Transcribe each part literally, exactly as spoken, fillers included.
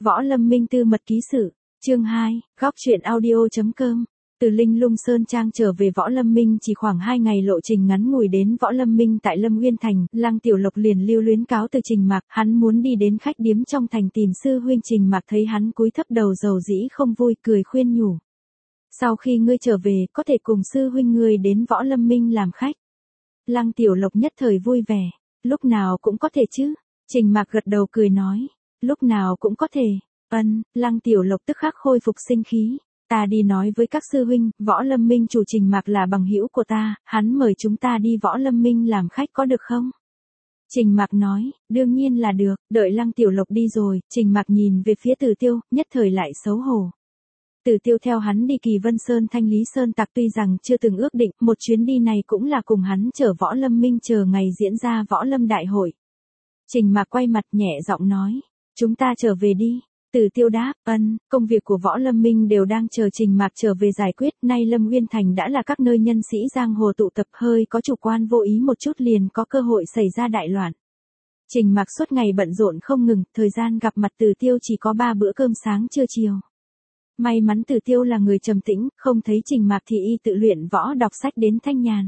Võ Lâm Minh tư mật ký sự, chương hai, góc truyện audio.com. Từ Linh Lung Sơn Trang trở về Võ Lâm Minh chỉ khoảng hai ngày lộ trình ngắn ngủi đến Võ Lâm Minh tại Lâm Uyên Thành, Lăng Tiểu Lộc liền lưu luyến cáo từ Trình Mạc, hắn muốn đi đến khách điếm trong thành tìm sư huynh. Trình Mạc thấy hắn cúi thấp đầu dầu dĩ không vui, cười khuyên nhủ. Sau khi ngươi trở về, có thể cùng sư huynh ngươi đến Võ Lâm Minh làm khách. Lăng Tiểu Lộc nhất thời vui vẻ, lúc nào cũng có thể chứ. Trình Mạc gật đầu cười nói, lúc nào cũng có thể. Ân, Lăng Tiểu Lộc tức khắc khôi phục sinh khí. Ta đi nói với các sư huynh, Võ Lâm Minh chủ Trình Mạc là bằng hữu của ta, hắn mời chúng ta đi Võ Lâm Minh làm khách có được không? Trình Mạc nói, đương nhiên là được. Đợi Lăng Tiểu Lộc đi rồi, Trình Mạc nhìn về phía Từ Tiêu, nhất thời lại xấu hổ. Từ Tiêu theo hắn đi Kỳ Vân Sơn Thanh Lý Sơn Tặc, tuy rằng chưa từng ước định, một chuyến đi này cũng là cùng hắn chở Võ Lâm Minh chờ ngày diễn ra Võ Lâm Đại hội. Trình Mạc quay mặt nhẹ giọng nói, chúng ta trở về đi. Từ Tiêu đáp, ân, công việc của Võ Lâm Minh đều đang chờ Trình Mạc trở về giải quyết, nay Lâm Uyên Thành đã là các nơi nhân sĩ giang hồ tụ tập, hơi có chủ quan vô ý một chút liền có cơ hội xảy ra đại loạn. Trình Mạc suốt ngày bận rộn không ngừng, thời gian gặp mặt Từ Tiêu chỉ có ba bữa cơm sáng trưa chiều. May mắn Từ Tiêu là người trầm tĩnh, không thấy Trình Mạc thì y tự luyện võ đọc sách đến thanh nhàn.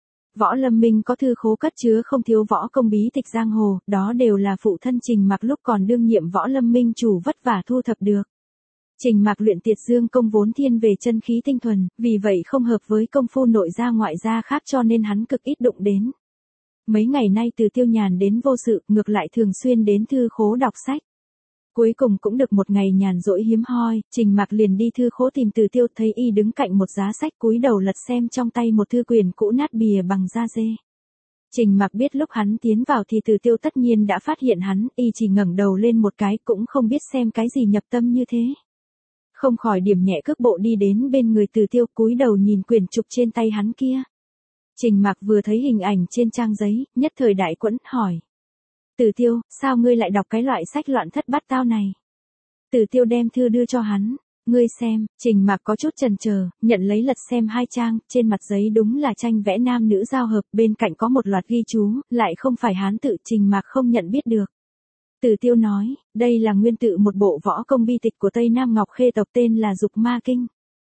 Võ Lâm Minh có thư khố cất chứa không thiếu võ công bí tịch giang hồ, đó đều là phụ thân Trình Mạc lúc còn đương nhiệm Võ Lâm Minh chủ vất vả thu thập được. Trình Mạc luyện Tiệt Dương công vốn thiên về chân khí tinh thuần, vì vậy không hợp với công phu nội gia ngoại gia khác cho nên hắn cực ít đụng đến. Mấy ngày nay Từ Tiêu nhàn đến vô sự, ngược lại thường xuyên đến thư khố đọc sách. Cuối cùng cũng được một ngày nhàn rỗi hiếm hoi, Trình Mạc liền đi thư khố tìm Từ Tiêu, thấy y đứng cạnh một giá sách cúi đầu lật xem trong tay một thư quyển cũ nát bìa bằng da dê. Trình Mạc biết lúc hắn tiến vào thì Từ Tiêu tất nhiên đã phát hiện hắn, y chỉ ngẩng đầu lên một cái cũng không biết xem cái gì nhập tâm như thế. Không khỏi điểm nhẹ cước bộ đi đến bên người Từ Tiêu, cúi đầu nhìn quyển trục trên tay hắn kia. Trình Mạc vừa thấy hình ảnh trên trang giấy, nhất thời đại quẫn, hỏi. Từ Tiêu, sao ngươi lại đọc cái loại sách loạn thất bát tao này? Từ Tiêu đem thư đưa cho hắn, ngươi xem. Trình Mạc có chút chần chờ, nhận lấy lật xem hai trang, trên mặt giấy đúng là tranh vẽ nam nữ giao hợp, bên cạnh có một loạt ghi chú, lại không phải Hán tự. Trình Mạc không nhận biết được. Từ Tiêu nói, đây là nguyên tự một bộ võ công bí tịch của Tây Nam Ngọc Khê tộc tên là Dục Ma Kinh.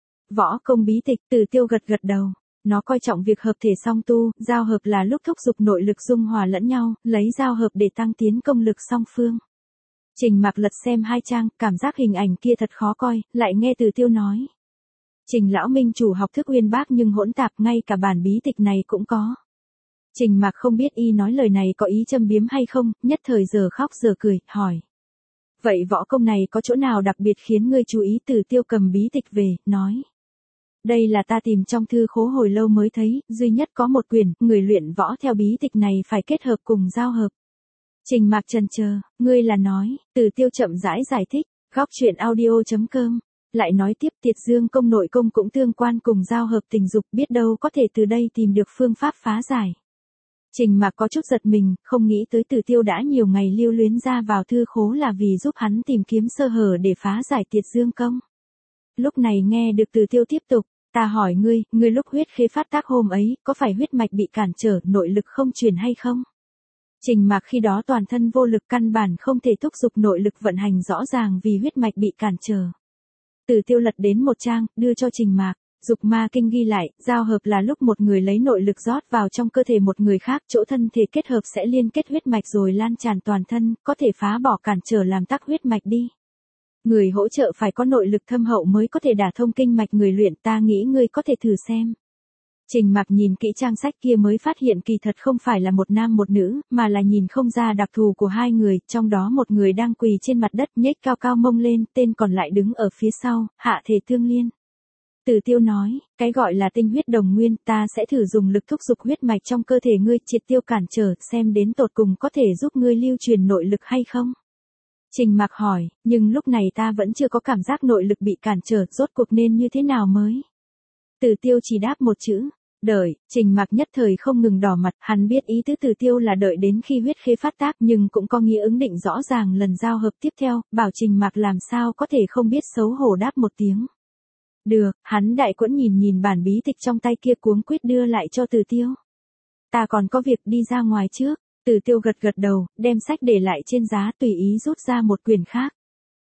Võ công bí tịch, Từ Tiêu gật gật đầu. Nó coi trọng việc hợp thể song tu, giao hợp là lúc thúc giục nội lực dung hòa lẫn nhau, lấy giao hợp để tăng tiến công lực song phương. Trình Mạc lật xem hai trang, cảm giác hình ảnh kia thật khó coi, lại nghe Từ Tiêu nói. Trình lão minh chủ học thức uyên bác nhưng hỗn tạp, ngay cả bản bí tịch này cũng có. Trình Mạc không biết y nói lời này có ý châm biếm hay không, nhất thời giờ khóc giờ cười, hỏi. Vậy võ công này có chỗ nào đặc biệt khiến ngươi chú ý? Từ Tiêu cầm bí tịch về, nói. Đây là ta tìm trong thư khố hồi lâu mới thấy, duy nhất có một quyển, người luyện võ theo bí tịch này phải kết hợp cùng giao hợp. Trình Mạc chần chờ, ngươi là nói, Từ Tiêu chậm rãi giải thích, góc truyện audio.com, lại nói tiếp Tiệt Dương công nội công cũng tương quan cùng giao hợp tình dục, biết đâu có thể từ đây tìm được phương pháp phá giải. Trình Mạc có chút giật mình, không nghĩ tới Từ Tiêu đã nhiều ngày lưu luyến ra vào thư khố là vì giúp hắn tìm kiếm sơ hở để phá giải Tiệt Dương công. Lúc này nghe được Từ Tiêu tiếp tục, ta hỏi ngươi, ngươi lúc huyết khê phát tác hôm ấy, có phải huyết mạch bị cản trở, nội lực không truyền hay không? Trình Mạc khi đó toàn thân vô lực, căn bản không thể thúc giục nội lực vận hành rõ ràng vì huyết mạch bị cản trở. Từ Tiêu lật đến một trang, đưa cho Trình Mạc. Dục Ma Kinh ghi lại, giao hợp là lúc một người lấy nội lực rót vào trong cơ thể một người khác, chỗ thân thể kết hợp sẽ liên kết huyết mạch rồi lan tràn toàn thân, có thể phá bỏ cản trở làm tắc huyết mạch đi. Người hỗ trợ phải có nội lực thâm hậu mới có thể đả thông kinh mạch người luyện, ta nghĩ ngươi có thể thử xem. Trình Mạc nhìn kỹ trang sách kia mới phát hiện kỳ thật không phải là một nam một nữ, mà là nhìn không ra đặc thù của hai người, trong đó một người đang quỳ trên mặt đất nhếch cao cao mông lên, tên còn lại đứng ở phía sau, hạ thể tương liên. Từ Tiêu nói, cái gọi là tinh huyết đồng nguyên, ta sẽ thử dùng lực thúc giục huyết mạch trong cơ thể ngươi, triệt tiêu cản trở, xem đến tột cùng có thể giúp ngươi lưu truyền nội lực hay không. Trình Mạc hỏi, nhưng lúc này ta vẫn chưa có cảm giác nội lực bị cản trở, rốt cuộc nên như thế nào mới? Từ Tiêu chỉ đáp một chữ, đợi. Trình Mạc nhất thời không ngừng đỏ mặt, hắn biết ý tứ Từ Tiêu là đợi đến khi huyết khê phát tác, nhưng cũng có nghĩa ứng định rõ ràng lần giao hợp tiếp theo, bảo Trình Mạc làm sao có thể không biết xấu hổ đáp một tiếng. Được, hắn đại quẫn nhìn nhìn bản bí tịch trong tay kia, cuống quýt đưa lại cho Từ Tiêu. Ta còn có việc, đi ra ngoài trước. Từ Tiêu gật gật đầu, đem sách để lại trên giá, tùy ý rút ra một quyển khác.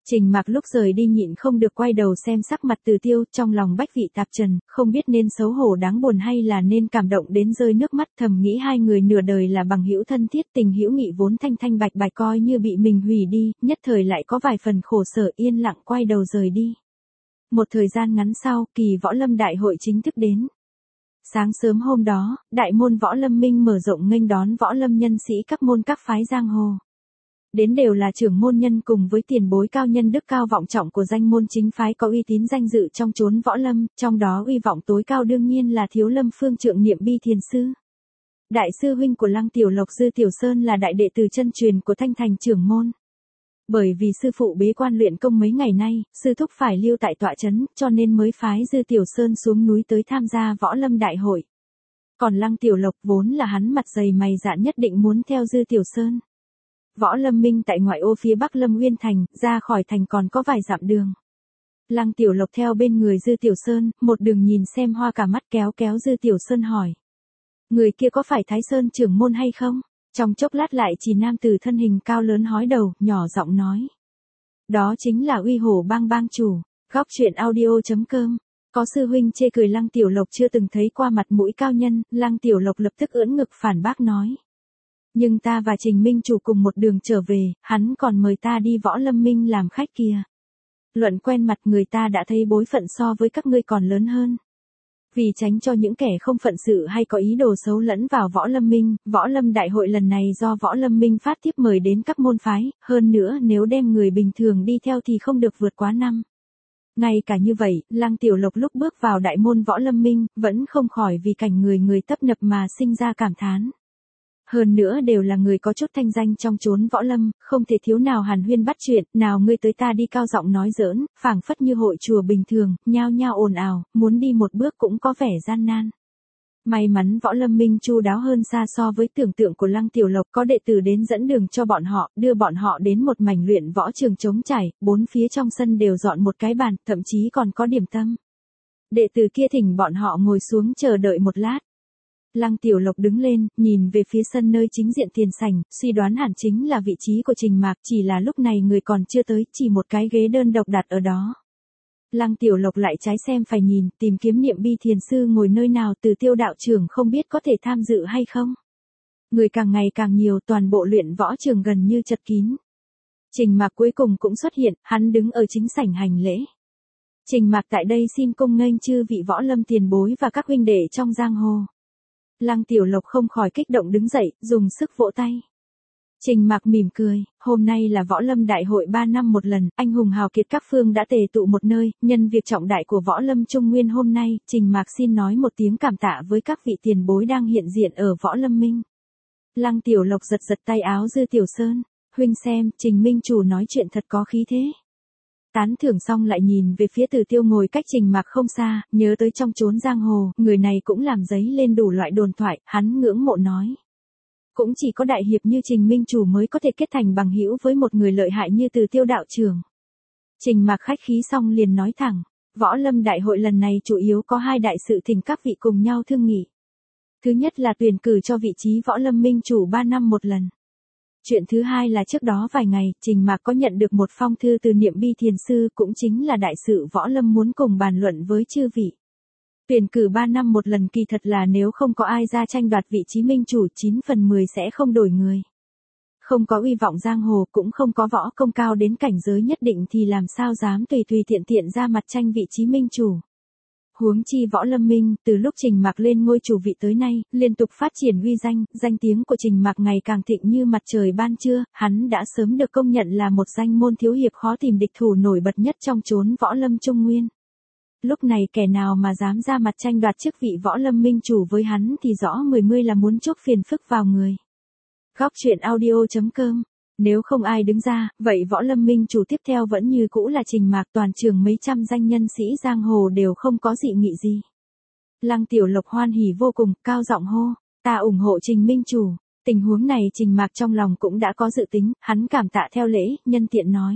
Trình Mạc lúc rời đi nhịn không được quay đầu xem sắc mặt Từ Tiêu, trong lòng bách vị tạp trần, không biết nên xấu hổ đáng buồn hay là nên cảm động đến rơi nước mắt, thầm nghĩ hai người nửa đời là bằng hữu thân thiết, tình hữu nghị vốn thanh thanh bạch bạch coi như bị mình hủy đi, nhất thời lại có vài phần khổ sở, yên lặng quay đầu rời đi. Một thời gian ngắn sau, kỳ võ lâm đại hội chính thức đến. Sáng sớm hôm đó, đại môn võ lâm minh mở rộng nghênh đón võ lâm nhân sĩ các môn các phái giang hồ. Đến đều là trưởng môn nhân cùng với tiền bối cao nhân đức cao vọng trọng của danh môn chính phái có uy tín danh dự trong chốn võ lâm, trong đó uy vọng tối cao đương nhiên là Thiếu Lâm Phương Trượng Niệm Bi Thiền Sư. Đại sư huynh của Lăng Tiểu Lộc Dư Tiểu Sơn là đại đệ tử chân truyền của Thanh Thành trưởng môn. Bởi vì sư phụ bế quan luyện công mấy ngày nay, sư thúc phải lưu tại tọa trấn, cho nên mới phái Dư Tiểu Sơn xuống núi tới tham gia võ lâm đại hội. Còn Lăng Tiểu Lộc vốn là hắn mặt dày mày dạn nhất định muốn theo Dư Tiểu Sơn. Võ lâm minh tại ngoại ô phía bắc Lâm Uyên Thành, ra khỏi thành còn có vài dặm đường. Lăng Tiểu Lộc theo bên người Dư Tiểu Sơn, một đường nhìn xem hoa cả mắt, kéo kéo Dư Tiểu Sơn hỏi. Người kia có phải Thái Sơn trưởng môn hay không? Trong chốc lát lại chỉ nam tử thân hình cao lớn hói đầu, nhỏ giọng nói. Đó chính là Uy Hổ Bang bang chủ. Góc truyện audio chấm com. Có sư huynh chê cười Lăng Tiểu Lộc chưa từng thấy qua mặt mũi cao nhân, Lăng Tiểu Lộc lập tức ưỡn ngực phản bác nói. Nhưng ta và Trình Minh chủ cùng một đường trở về, hắn còn mời ta đi võ lâm minh làm khách kia. Luận quen mặt người ta đã thấy bối phận so với các ngươi còn lớn hơn. Vì tránh cho những kẻ không phận sự hay có ý đồ xấu lẫn vào võ lâm minh, võ lâm đại hội lần này do võ lâm minh phát tiếp mời đến các môn phái, hơn nữa nếu đem người bình thường đi theo thì không được vượt quá năm. Ngay cả như vậy, Lăng Tiểu Lộc lúc bước vào đại môn võ lâm minh, vẫn không khỏi vì cảnh người người tấp nập mà sinh ra cảm thán. Hơn nữa đều là người có chút thanh danh trong chốn võ lâm, không thể thiếu nào hàn huyên bắt chuyện, nào ngươi tới ta đi cao giọng nói giỡn, phảng phất như hội chùa bình thường, nhao nhao ồn ào, muốn đi một bước cũng có vẻ gian nan. May mắn võ lâm minh chu đáo hơn xa so với tưởng tượng của Lăng Tiểu Lộc, có đệ tử đến dẫn đường cho bọn họ, đưa bọn họ đến một mảnh luyện võ trường trống trải, bốn phía trong sân đều dọn một cái bàn, thậm chí còn có điểm tâm. Đệ tử kia thỉnh bọn họ ngồi xuống chờ đợi một lát. Lăng Tiểu Lộc đứng lên, nhìn về phía sân nơi chính diện tiền sảnh, suy đoán hẳn chính là vị trí của Trình Mạc, chỉ là lúc này người còn chưa tới, chỉ một cái ghế đơn độc đặt ở đó. Lăng Tiểu Lộc lại trái xem phải nhìn, tìm kiếm Niệm Bi Thiền Sư ngồi nơi nào, Từ Tiêu đạo trưởng không biết có thể tham dự hay không. Người càng ngày càng nhiều, toàn bộ luyện võ trường gần như chật kín. Trình Mạc cuối cùng cũng xuất hiện, hắn đứng ở chính sảnh hành lễ. Trình Mạc tại đây xin cung nghênh chư vị võ lâm tiền bối và các huynh đệ trong giang hồ. Lăng Tiểu Lộc không khỏi kích động đứng dậy, dùng sức vỗ tay. Trình Mạc mỉm cười, hôm nay là võ lâm đại hội ba năm một lần, anh hùng hào kiệt các phương đã tề tụ một nơi, nhân việc trọng đại của võ lâm Trung Nguyên hôm nay, Trình Mạc xin nói một tiếng cảm tạ với các vị tiền bối đang hiện diện ở võ lâm minh. Lăng Tiểu Lộc giật giật tay áo Dư Tiểu Sơn, huynh xem, Trình Minh chủ nói chuyện thật có khí thế. Tán thưởng xong lại nhìn về phía Từ Tiêu ngồi cách Trình Mạc không xa, nhớ tới trong chốn giang hồ, người này cũng làm dấy lên đủ loại đồn thoại, hắn ngưỡng mộ nói. Cũng chỉ có đại hiệp như Trình Minh chủ mới có thể kết thành bằng hữu với một người lợi hại như Từ Tiêu đạo trưởng. Trình Mạc khách khí xong liền nói thẳng, võ lâm đại hội lần này chủ yếu có hai đại sự thỉnh các vị cùng nhau thương nghị. Thứ nhất là tuyển cử cho vị trí võ lâm minh chủ ba năm một lần. Chuyện thứ hai là trước đó vài ngày, Trình Mạc có nhận được một phong thư từ Niệm Bi Thiền Sư, cũng chính là đại sự võ lâm muốn cùng bàn luận với chư vị. Tuyển cử ba năm một lần kỳ thật là nếu không có ai ra tranh đoạt vị trí minh chủ chín phần mười sẽ không đổi người. Không có uy vọng giang hồ, cũng không có võ công cao đến cảnh giới nhất định thì làm sao dám tùy tùy tiện tiện ra mặt tranh vị trí minh chủ. Huống chi võ lâm minh, từ lúc Trình Mạc lên ngôi chủ vị tới nay, liên tục phát triển uy danh, danh tiếng của Trình Mạc ngày càng thịnh như mặt trời ban trưa, hắn đã sớm được công nhận là một danh môn thiếu hiệp khó tìm địch thủ nổi bật nhất trong chốn võ lâm Trung Nguyên. Lúc này kẻ nào mà dám ra mặt tranh đoạt chức vị võ lâm minh chủ với hắn thì rõ mười mươi là muốn chuốc phiền phức vào người. Góc truyện audio chấm com. Nếu không ai đứng ra, vậy võ lâm minh chủ tiếp theo vẫn như cũ là Trình Mạc, toàn trường mấy trăm danh nhân sĩ giang hồ đều không có dị nghị gì. Lăng Tiểu Lộc hoan hỉ vô cùng, cao giọng hô, ta ủng hộ Trình Minh chủ. Tình huống này Trình Mạc trong lòng cũng đã có dự tính, hắn cảm tạ theo lễ, nhân tiện nói.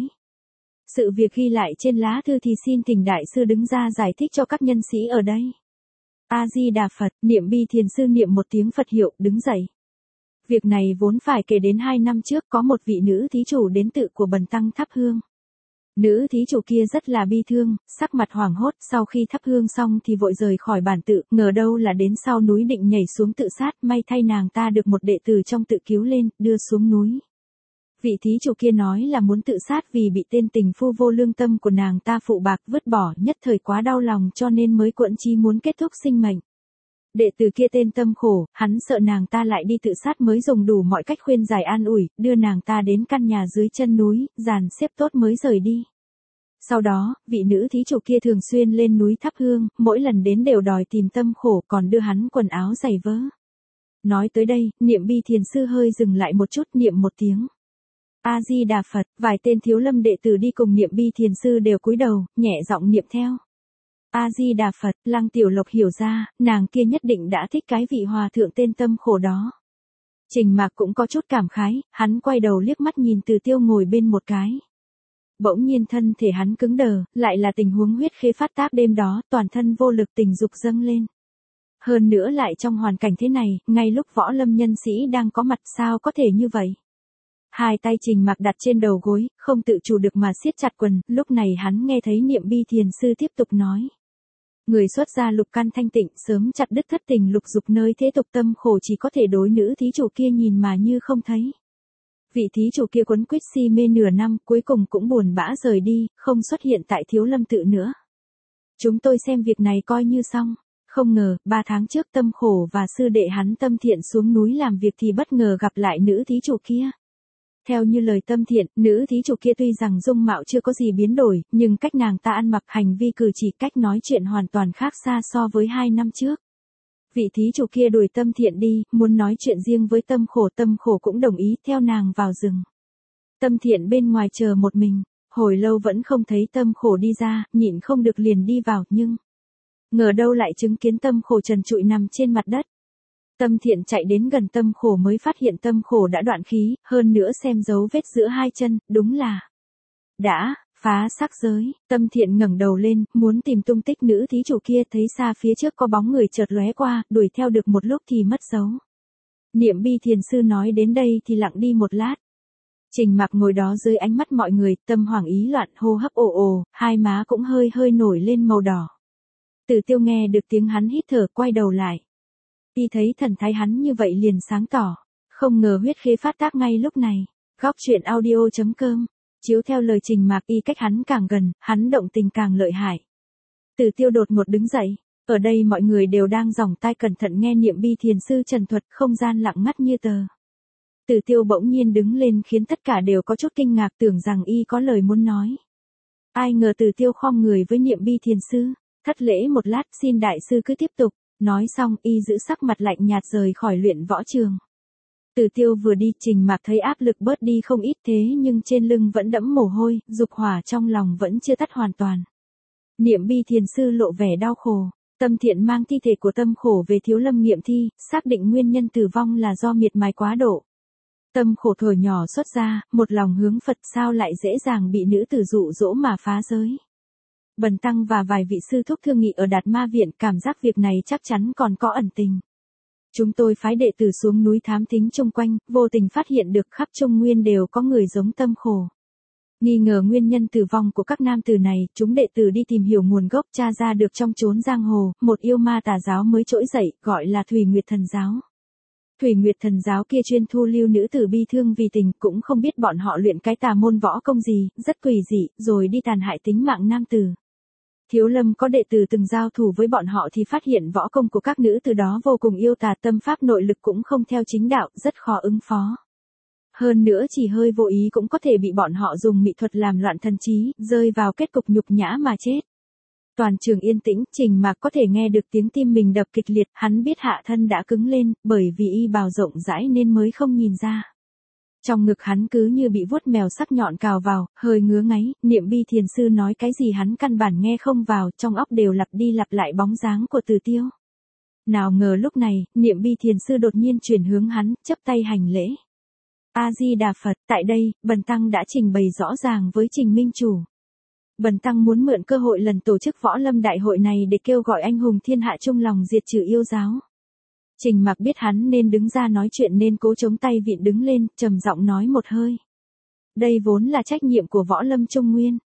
Sự việc ghi lại trên lá thư thì xin thỉnh đại sư đứng ra giải thích cho các nhân sĩ ở đây. A-di-đà Phật, Niệm Bi Thiền Sư niệm một tiếng Phật hiệu, đứng dậy. Việc này vốn phải kể đến hai năm trước có một vị nữ thí chủ đến tự của bần tăng thắp hương. Nữ thí chủ kia rất là bi thương, sắc mặt hoảng hốt, sau khi thắp hương xong thì vội rời khỏi bản tự, ngờ đâu là đến sau núi định nhảy xuống tự sát, may thay nàng ta được một đệ tử trong tự cứu lên, đưa xuống núi. Vị thí chủ kia nói là muốn tự sát vì bị tên tình phu vô lương tâm của nàng ta phụ bạc vứt bỏ, nhất thời quá đau lòng cho nên mới cuộn chí muốn kết thúc sinh mệnh. Đệ tử kia tên Tâm Khổ, hắn sợ nàng ta lại đi tự sát mới dùng đủ mọi cách khuyên giải an ủi, đưa nàng ta đến căn nhà dưới chân núi, dàn xếp tốt mới rời đi. Sau đó, vị nữ thí chủ kia thường xuyên lên núi thắp hương, mỗi lần đến đều đòi tìm Tâm Khổ còn đưa hắn quần áo giày vớ. Nói tới đây, Niệm Bi thiền sư hơi dừng lại một chút, niệm một tiếng A-di-đà Phật, vài tên thiếu lâm đệ tử đi cùng Niệm Bi thiền sư đều cúi đầu, nhẹ giọng niệm theo. A-di-đà Phật, Lăng Tiểu Lộc hiểu ra, nàng kia nhất định đã thích cái vị hòa thượng tên Tâm Khổ đó. Trình Mạc cũng có chút cảm khái, hắn quay đầu liếc mắt nhìn Từ Tiêu ngồi bên một cái. Bỗng nhiên thân thể hắn cứng đờ, lại là tình huống huyết khê phát tác đêm đó, toàn thân vô lực tình dục dâng lên. Hơn nữa lại trong hoàn cảnh thế này, ngay lúc võ lâm nhân sĩ đang có mặt sao có thể như vậy. Hai tay Trình Mạc đặt trên đầu gối, không tự chủ được mà siết chặt quần, lúc này hắn nghe thấy Niệm Bi thiền sư tiếp tục nói. Người xuất gia lục căn thanh tịnh sớm chặt đứt thất tình lục dục nơi thế tục Tâm Khổ chỉ có thể đối nữ thí chủ kia nhìn mà như không thấy. Vị thí chủ kia quấn quýt si mê nửa năm cuối cùng cũng buồn bã rời đi, không xuất hiện tại Thiếu Lâm tự nữa. Chúng tôi xem việc này coi như xong. Không ngờ, ba tháng trước Tâm Khổ và sư đệ hắn Tâm Thiện xuống núi làm việc thì bất ngờ gặp lại nữ thí chủ kia. Theo như lời Tâm Thiện, nữ thí chủ kia tuy rằng dung mạo chưa có gì biến đổi, nhưng cách nàng ta ăn mặc hành vi cử chỉ cách nói chuyện hoàn toàn khác xa so với hai năm trước. Vị thí chủ kia đuổi Tâm Thiện đi, muốn nói chuyện riêng với Tâm Khổ, Tâm Khổ cũng đồng ý theo nàng vào rừng. Tâm Thiện bên ngoài chờ một mình, hồi lâu vẫn không thấy Tâm Khổ đi ra, nhịn không được liền đi vào, nhưng ngờ đâu lại chứng kiến Tâm Khổ trần trụi nằm trên mặt đất. Tâm Thiện chạy đến gần Tâm Khổ mới phát hiện Tâm Khổ đã đoạn khí, hơn nữa xem dấu vết giữa hai chân, đúng là đã phá sắc giới. Tâm Thiện ngẩng đầu lên, muốn tìm tung tích nữ thí chủ kia, thấy xa phía trước có bóng người chợt lóe qua, đuổi theo được một lúc thì mất dấu. Niệm Bi thiền sư nói đến đây thì lặng đi một lát. Trình Mạc ngồi đó dưới ánh mắt mọi người, tâm hoảng ý loạn, hô hấp ồ ồ, hai má cũng hơi hơi nổi lên màu đỏ. Từ Tiêu nghe được tiếng hắn hít thở, quay đầu lại. Y thấy thần thái hắn như vậy liền sáng tỏ, không ngờ huyết khê phát tác ngay lúc này. Góc truyện audio chấm com, chiếu theo lời Trình Mạc, y cách hắn càng gần, hắn động tình càng lợi hại. Từ Tiêu đột ngột đứng dậy, ở đây mọi người đều đang dòng tai cẩn thận nghe Niệm Bi thiền sư trần thuật, không gian lặng ngắt như tờ. Từ Tiêu bỗng nhiên đứng lên khiến tất cả đều có chút kinh ngạc, tưởng rằng y có lời muốn nói. Ai ngờ Từ Tiêu khom người với Niệm Bi thiền sư, thất lễ một lát, xin đại sư cứ tiếp tục. Nói xong y giữ sắc mặt lạnh nhạt rời khỏi luyện võ trường. Từ Tiêu vừa đi, Trình Mạc thấy áp lực bớt đi không ít, thế nhưng trên lưng vẫn đẫm mồ hôi, dục hỏa trong lòng vẫn chưa tắt hoàn toàn. Niệm Bi thiền sư lộ vẻ đau khổ. Tâm Thiện mang thi thể của Tâm Khổ về Thiếu Lâm nghiệm thi, xác định nguyên nhân tử vong là do miệt mài quá độ. Tâm Khổ thổi nhỏ xuất ra, một lòng hướng Phật sao lại dễ dàng bị nữ tử dụ dỗ mà phá giới. Bần tăng và vài vị sư thúc thương nghị ở Đạt Ma viện, cảm giác việc này chắc chắn còn có ẩn tình. Chúng tôi phái đệ tử xuống núi thám thính chung quanh, vô tình phát hiện được khắp Trung Nguyên đều có người giống Tâm Khổ. Nghi ngờ nguyên nhân tử vong của các nam tử này, chúng đệ tử đi tìm hiểu nguồn gốc, tra ra được trong chốn giang hồ, một yêu ma tà giáo mới trỗi dậy, gọi là Thủy Nguyệt Thần giáo. Thủy Nguyệt Thần giáo kia chuyên thu lưu nữ tử bi thương vì tình, cũng không biết bọn họ luyện cái tà môn võ công gì, rất quỷ dị, rồi đi tàn hại tính mạng nam tử. Thiếu Lâm có đệ tử từng giao thủ với bọn họ thì phát hiện võ công của các nữ tử đó vô cùng yêu tà, tâm pháp nội lực cũng không theo chính đạo, rất khó ứng phó. Hơn nữa chỉ hơi vô ý cũng có thể bị bọn họ dùng mỹ thuật làm loạn thần trí, rơi vào kết cục nhục nhã mà chết. Toàn trường yên tĩnh, Trình Mạc có thể nghe được tiếng tim mình đập kịch liệt, hắn biết hạ thân đã cứng lên, bởi vì y bào rộng rãi nên mới không nhìn ra. Trong ngực hắn cứ như bị vuốt mèo sắc nhọn cào vào, hơi ngứa ngáy, Niệm Bi thiền sư nói cái gì hắn căn bản nghe không vào, trong óc đều lặp đi lặp lại bóng dáng của Từ Tiêu. Nào ngờ lúc này, Niệm Bi thiền sư đột nhiên chuyển hướng hắn, chắp tay hành lễ. A-di-đà Phật, tại đây, bần tăng đã trình bày rõ ràng với Trình Minh Chủ. Bần tăng muốn mượn cơ hội lần tổ chức võ lâm đại hội này để kêu gọi anh hùng thiên hạ chung lòng diệt trừ yêu giáo. Trình Mạc biết hắn nên đứng ra nói chuyện nên cố chống tay vịn đứng lên, trầm giọng nói một hơi. Đây vốn là trách nhiệm của võ lâm Trung Nguyên.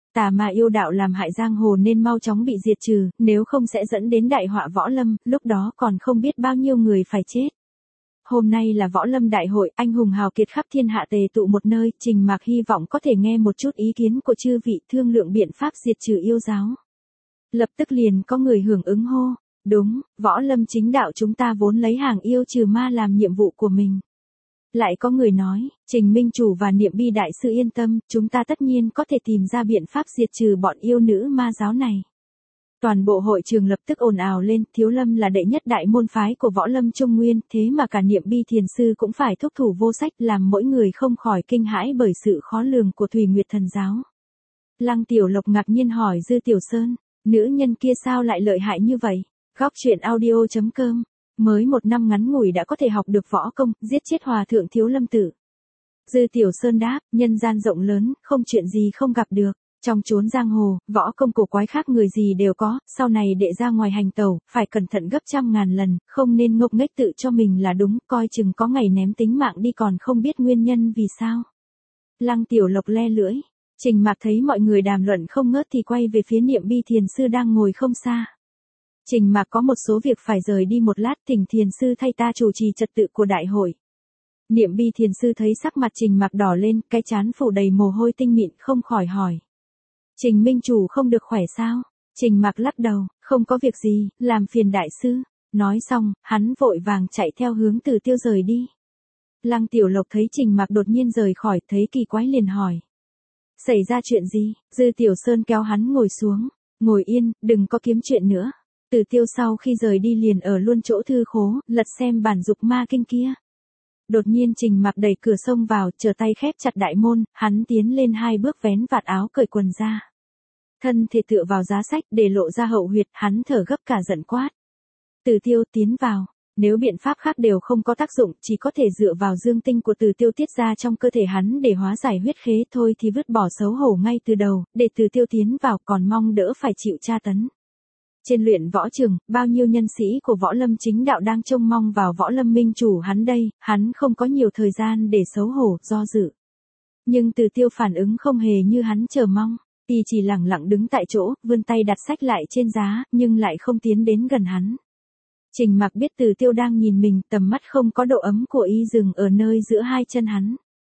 Tà ma yêu đạo làm hại giang hồ nên mau chóng bị diệt trừ, nếu không sẽ dẫn đến đại họa võ lâm, lúc đó còn không biết bao nhiêu người phải chết. Hôm nay là võ lâm đại hội, anh hùng hào kiệt khắp thiên hạ tề tụ một nơi, Trình Mạc hy vọng có thể nghe một chút ý kiến của chư vị thương lượng biện pháp diệt trừ yêu giáo. Lập tức liền có người hưởng ứng hô, đúng, võ lâm chính đạo chúng ta vốn lấy hàng yêu trừ ma làm nhiệm vụ của mình. Lại có người nói, Trình Minh Chủ và Niệm Bi Đại Sư yên tâm, chúng ta tất nhiên có thể tìm ra biện pháp diệt trừ bọn yêu nữ ma giáo này. Toàn bộ hội trường lập tức ồn ào lên, Thiếu Lâm là đệ nhất đại môn phái của võ lâm Trung Nguyên, thế mà cả Niệm Bi Thiền Sư cũng phải thúc thủ vô sách, làm mỗi người không khỏi kinh hãi bởi sự khó lường của Thủy Nguyệt Thần Giáo. Lăng Tiểu Lộc ngạc nhiên hỏi Dư Tiểu Sơn, nữ nhân kia sao lại lợi hại như vậy? Góc truyện audio chấm com, mới một năm ngắn ngủi đã có thể học được võ công, giết chết Hòa Thượng Thiếu Lâm Tử. Dư Tiểu Sơn đáp, nhân gian rộng lớn, không chuyện gì không gặp được. Trong chốn giang hồ, võ công cổ quái khác người gì đều có, sau này đệ ra ngoài hành tẩu, phải cẩn thận gấp trăm ngàn lần, không nên ngốc nghếch tự cho mình là đúng, coi chừng có ngày ném tính mạng đi còn không biết nguyên nhân vì sao. Lăng Tiểu Lộc le lưỡi, Trình Mạc thấy mọi người đàm luận không ngớt thì quay về phía Niệm Bi Thiền Sư đang ngồi không xa. Trình Mạc có một số việc phải rời đi một lát, thỉnh Thiền Sư thay ta chủ trì trật tự của đại hội. Niệm Bi Thiền Sư thấy sắc mặt Trình Mạc đỏ lên, cái trán phủ đầy mồ hôi tinh mịn, không khỏi hỏi. Trình Minh Chủ không được khỏe sao? Trình Mạc lắc đầu, không có việc gì, làm phiền đại sư. Nói xong, hắn vội vàng chạy theo hướng Từ Tiêu rời đi. Lăng Tiểu Lộc thấy Trình Mạc đột nhiên rời khỏi, thấy kỳ quái liền hỏi. Xảy ra chuyện gì? Dư Tiểu Sơn kéo hắn ngồi xuống. Ngồi yên, đừng có kiếm chuyện nữa. Từ Tiêu sau khi rời đi liền ở luôn chỗ thư khố, lật xem bản dục ma kinh kia. Đột nhiên Trình Mạc đẩy cửa xông vào, trở tay khép chặt đại môn, hắn tiến lên hai bước vén vạt áo cởi quần ra. Thân thể tựa vào giá sách để lộ ra hậu huyệt, hắn thở gấp cả giận quát. Từ Tiêu tiến vào, nếu biện pháp khác đều không có tác dụng, chỉ có thể dựa vào dương tinh của Từ Tiêu tiết ra trong cơ thể hắn để hóa giải huyết khế thôi thì vứt bỏ xấu hổ ngay từ đầu, để Từ Tiêu tiến vào còn mong đỡ phải chịu tra tấn. Trên luyện võ trường, bao nhiêu nhân sĩ của võ lâm chính đạo đang trông mong vào võ lâm minh chủ hắn đây, hắn không có nhiều thời gian để xấu hổ, do dự. Nhưng Từ Tiêu phản ứng không hề như hắn chờ mong, y chỉ lẳng lặng đứng tại chỗ, vươn tay đặt sách lại trên giá, nhưng lại không tiến đến gần hắn. Trình Mạc biết Từ Tiêu đang nhìn mình, tầm mắt không có độ ấm của y dừng ở nơi giữa hai chân hắn.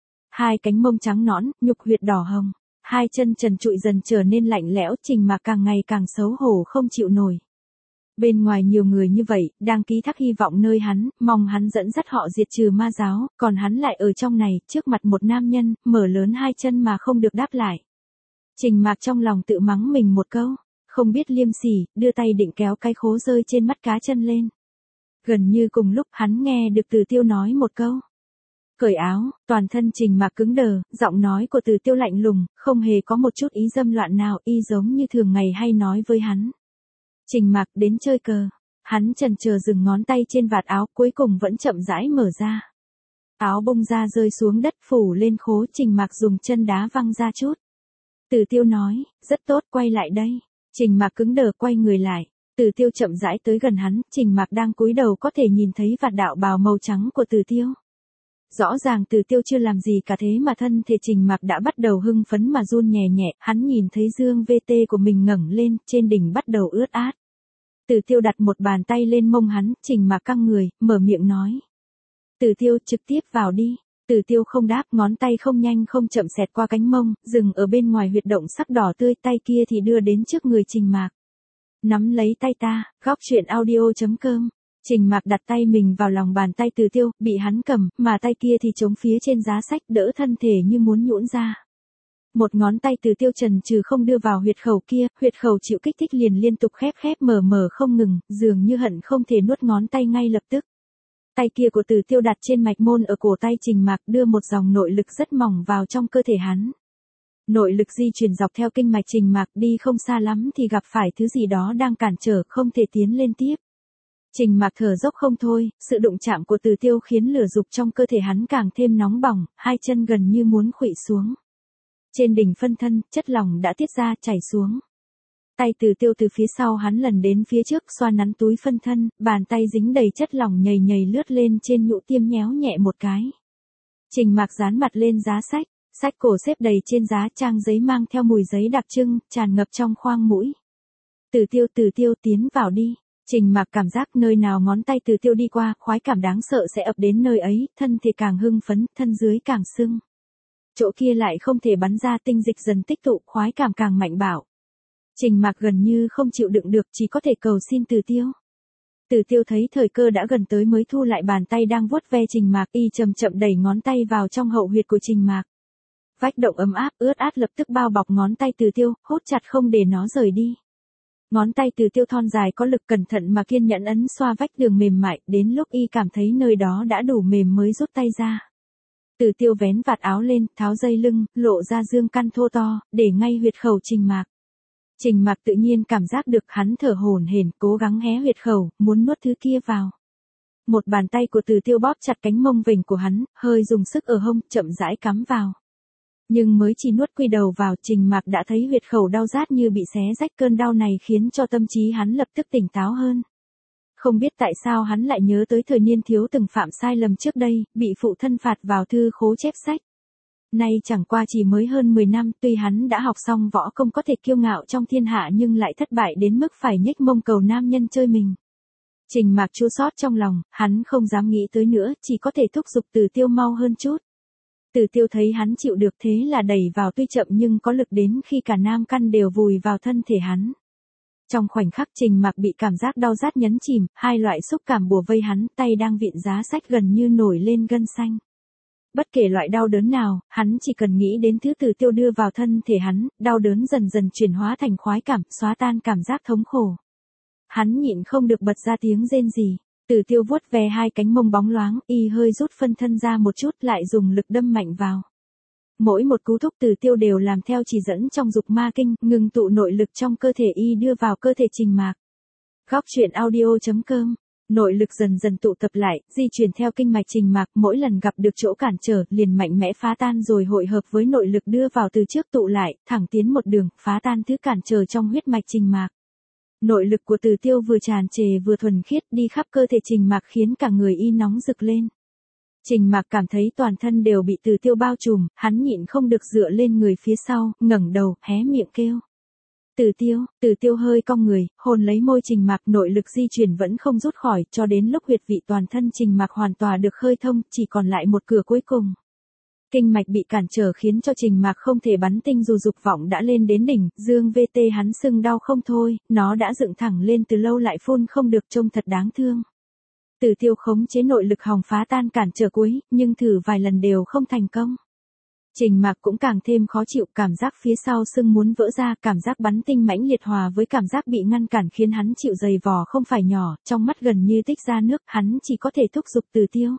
Hai cánh mông trắng nõn, nhục huyệt đỏ hồng. Hai chân trần trụi dần trở nên lạnh lẽo, Trình Mạc càng ngày càng xấu hổ không chịu nổi. Bên ngoài nhiều người như vậy, đang ký thác hy vọng nơi hắn, mong hắn dẫn dắt họ diệt trừ ma giáo, còn hắn lại ở trong này, trước mặt một nam nhân, mở lớn hai chân mà không được đáp lại. Trình Mạc trong lòng tự mắng mình một câu, không biết liêm sỉ, đưa tay định kéo cái khố rơi trên mắt cá chân lên. Gần như cùng lúc hắn nghe được Từ Tiêu nói một câu. Cởi áo, toàn thân Trình Mạc cứng đờ, giọng nói của Từ Tiêu lạnh lùng, không hề có một chút ý dâm loạn nào, y giống như thường ngày hay nói với hắn. Trình Mạc đến chơi cờ, hắn chần chờ dừng ngón tay trên vạt áo, cuối cùng vẫn chậm rãi mở ra. Áo bông ra rơi xuống đất phủ lên khố, Trình Mạc dùng chân đá văng ra chút. Từ Tiêu nói, rất tốt, quay lại đây. Trình Mạc cứng đờ quay người lại. Từ Tiêu chậm rãi tới gần hắn, Trình Mạc đang cúi đầu có thể nhìn thấy vạt đạo bào màu trắng của Từ Tiêu. Rõ ràng Từ Tiêu chưa làm gì cả thế mà thân thể Trình Mạc đã bắt đầu hưng phấn mà run nhẹ nhẹ, hắn nhìn thấy dương vê tê của mình ngẩng lên, trên đỉnh bắt đầu ướt át. Từ Tiêu đặt một bàn tay lên mông hắn, Trình Mạc căng người, mở miệng nói. Từ Tiêu trực tiếp vào đi. Từ Tiêu không đáp, ngón tay không nhanh không chậm xẹt qua cánh mông, dừng ở bên ngoài huyệt động sắc đỏ tươi, tay kia thì đưa đến trước người Trình Mạc. Nắm lấy tay ta, góc truyện audio chấm com. Trình Mạc đặt tay mình vào lòng bàn tay Từ Tiêu, bị hắn cầm, mà tay kia thì chống phía trên giá sách, đỡ thân thể như muốn nhũn ra. Một ngón tay Từ Tiêu trần trừ không đưa vào huyệt khẩu kia, huyệt khẩu chịu kích thích liền liên tục khép khép mở mở không ngừng, dường như hận không thể nuốt ngón tay ngay lập tức. Tay kia của Từ Tiêu đặt trên mạch môn ở cổ tay Trình Mạc, đưa một dòng nội lực rất mỏng vào trong cơ thể hắn. Nội lực di chuyển dọc theo kinh mạch Trình Mạc, đi không xa lắm thì gặp phải thứ gì đó đang cản trở, không thể tiến lên tiếp. Trình Mạc thở dốc không thôi, sự đụng chạm của Từ Tiêu khiến lửa dục trong cơ thể hắn càng thêm nóng bỏng, hai chân gần như muốn khuỵu xuống. Trên đỉnh phân thân, chất lỏng đã tiết ra, chảy xuống. Tay Từ Tiêu từ phía sau hắn lần đến phía trước, xoa nắn túi phân thân, bàn tay dính đầy chất lỏng nhầy nhầy lướt lên trên nhũ tiêm nhéo nhẹ một cái. Trình Mạc dán mặt lên giá sách, Sách cổ xếp đầy trên giá, trang giấy mang theo mùi giấy đặc trưng, tràn ngập trong khoang mũi. Từ Tiêu, Từ Tiêu tiến vào đi. Trình Mạc cảm giác nơi nào ngón tay Từ Tiêu đi qua, khoái cảm đáng sợ sẽ ập đến nơi ấy, thân thì càng hưng phấn, thân dưới càng sưng. Chỗ kia lại không thể bắn ra, tinh dịch dần tích tụ, khoái cảm càng mạnh bạo. Trình Mạc gần như không chịu đựng được, chỉ có thể cầu xin Từ Tiêu. Từ Tiêu thấy thời cơ đã gần tới mới thu lại bàn tay đang vuốt ve Trình Mạc, y chậm chậm đẩy ngón tay vào trong hậu huyệt của Trình Mạc. Vách động ấm áp, ướt át lập tức bao bọc ngón tay Từ Tiêu, hút chặt không để nó rời đi. Ngón tay Từ Tiêu thon dài có lực, cẩn thận mà kiên nhẫn ấn xoa vách đường mềm mại, đến lúc y cảm thấy nơi đó đã đủ mềm mới rút tay ra. Từ Tiêu vén vạt áo lên, tháo dây lưng, lộ ra dương căn thô to, để ngay huyệt khẩu Trình Mạc. Trình Mạc tự nhiên cảm giác được, hắn thở hổn hển, cố gắng hé huyệt khẩu, muốn nuốt thứ kia vào. Một bàn tay của Từ Tiêu bóp chặt cánh mông vểnh của hắn, hơi dùng sức ở hông, chậm rãi cắm vào. Nhưng mới chỉ nuốt quy đầu vào, Trình Mạc đã thấy huyệt khẩu đau rát như bị xé rách, cơn đau này khiến cho tâm trí hắn lập tức tỉnh táo hơn. Không biết tại sao hắn lại nhớ tới thời niên thiếu từng phạm sai lầm trước đây, bị phụ thân phạt vào thư khố chép sách. Nay chẳng qua chỉ mới hơn mười năm, tuy hắn đã học xong võ công có thể kiêu ngạo trong thiên hạ nhưng lại thất bại đến mức phải nhếch mông cầu nam nhân chơi mình. Trình Mạc chua xót trong lòng, hắn không dám nghĩ tới nữa, chỉ có thể thúc giục Từ Tiêu mau hơn chút. Từ Tiêu thấy hắn chịu được thế là đẩy vào, tuy chậm nhưng có lực đến khi cả nam căn đều vùi vào thân thể hắn. Trong khoảnh khắc Trình Mạc bị cảm giác đau rát nhấn chìm, hai loại xúc cảm bùa vây hắn, tay đang vịn giá sách gần như nổi lên gân xanh. Bất kể loại đau đớn nào, hắn chỉ cần nghĩ đến thứ Từ Tiêu đưa vào thân thể hắn, đau đớn dần dần chuyển hóa thành khoái cảm, xóa tan cảm giác thống khổ. Hắn nhịn không được bật ra tiếng rên rỉ. Từ Tiêu vuốt ve hai cánh mông bóng loáng, y hơi rút phân thân ra một chút, lại dùng lực đâm mạnh vào. Mỗi một cú thúc Từ Tiêu đều làm theo chỉ dẫn trong dục ma kinh, ngừng tụ nội lực trong cơ thể y đưa vào cơ thể Trình Mạc. Góc truyện audio chấm com. Nội lực dần dần tụ tập lại, di chuyển theo kinh mạch Trình Mạc, mỗi lần gặp được chỗ cản trở, liền mạnh mẽ phá tan rồi hội hợp với nội lực đưa vào từ trước tụ lại, thẳng tiến một đường, phá tan thứ cản trở trong huyết mạch Trình Mạc. Nội lực của Từ Tiêu vừa tràn trề vừa thuần khiết đi khắp cơ thể Trình Mạc khiến cả người y nóng rực lên. Trình Mạc cảm thấy toàn thân đều bị Từ Tiêu bao trùm, hắn nhịn không được dựa lên người phía sau, ngẩng đầu, hé miệng kêu. Từ Tiêu, Từ Tiêu hơi cong người, hôn lấy môi Trình Mạc, nội lực di chuyển vẫn không rút khỏi, cho đến lúc huyệt vị toàn thân Trình Mạc hoàn toàn được khơi thông, chỉ còn lại một cửa cuối cùng. Kinh mạch bị cản trở khiến cho Trình Mạc không thể bắn tinh dù dục vọng đã lên đến đỉnh, dương vê tê hắn sưng đau không thôi, nó đã dựng thẳng lên từ lâu lại phun không được, trông thật đáng thương. Từ Tiêu khống chế nội lực hòng phá tan cản trở cuối, nhưng thử vài lần đều không thành công. Trình Mạc cũng càng thêm khó chịu, cảm giác phía sau sưng muốn vỡ ra, cảm giác bắn tinh mãnh liệt hòa với cảm giác bị ngăn cản khiến hắn chịu dày vò không phải nhỏ, trong mắt gần như tích ra nước, hắn chỉ có thể thúc giục Từ Tiêu.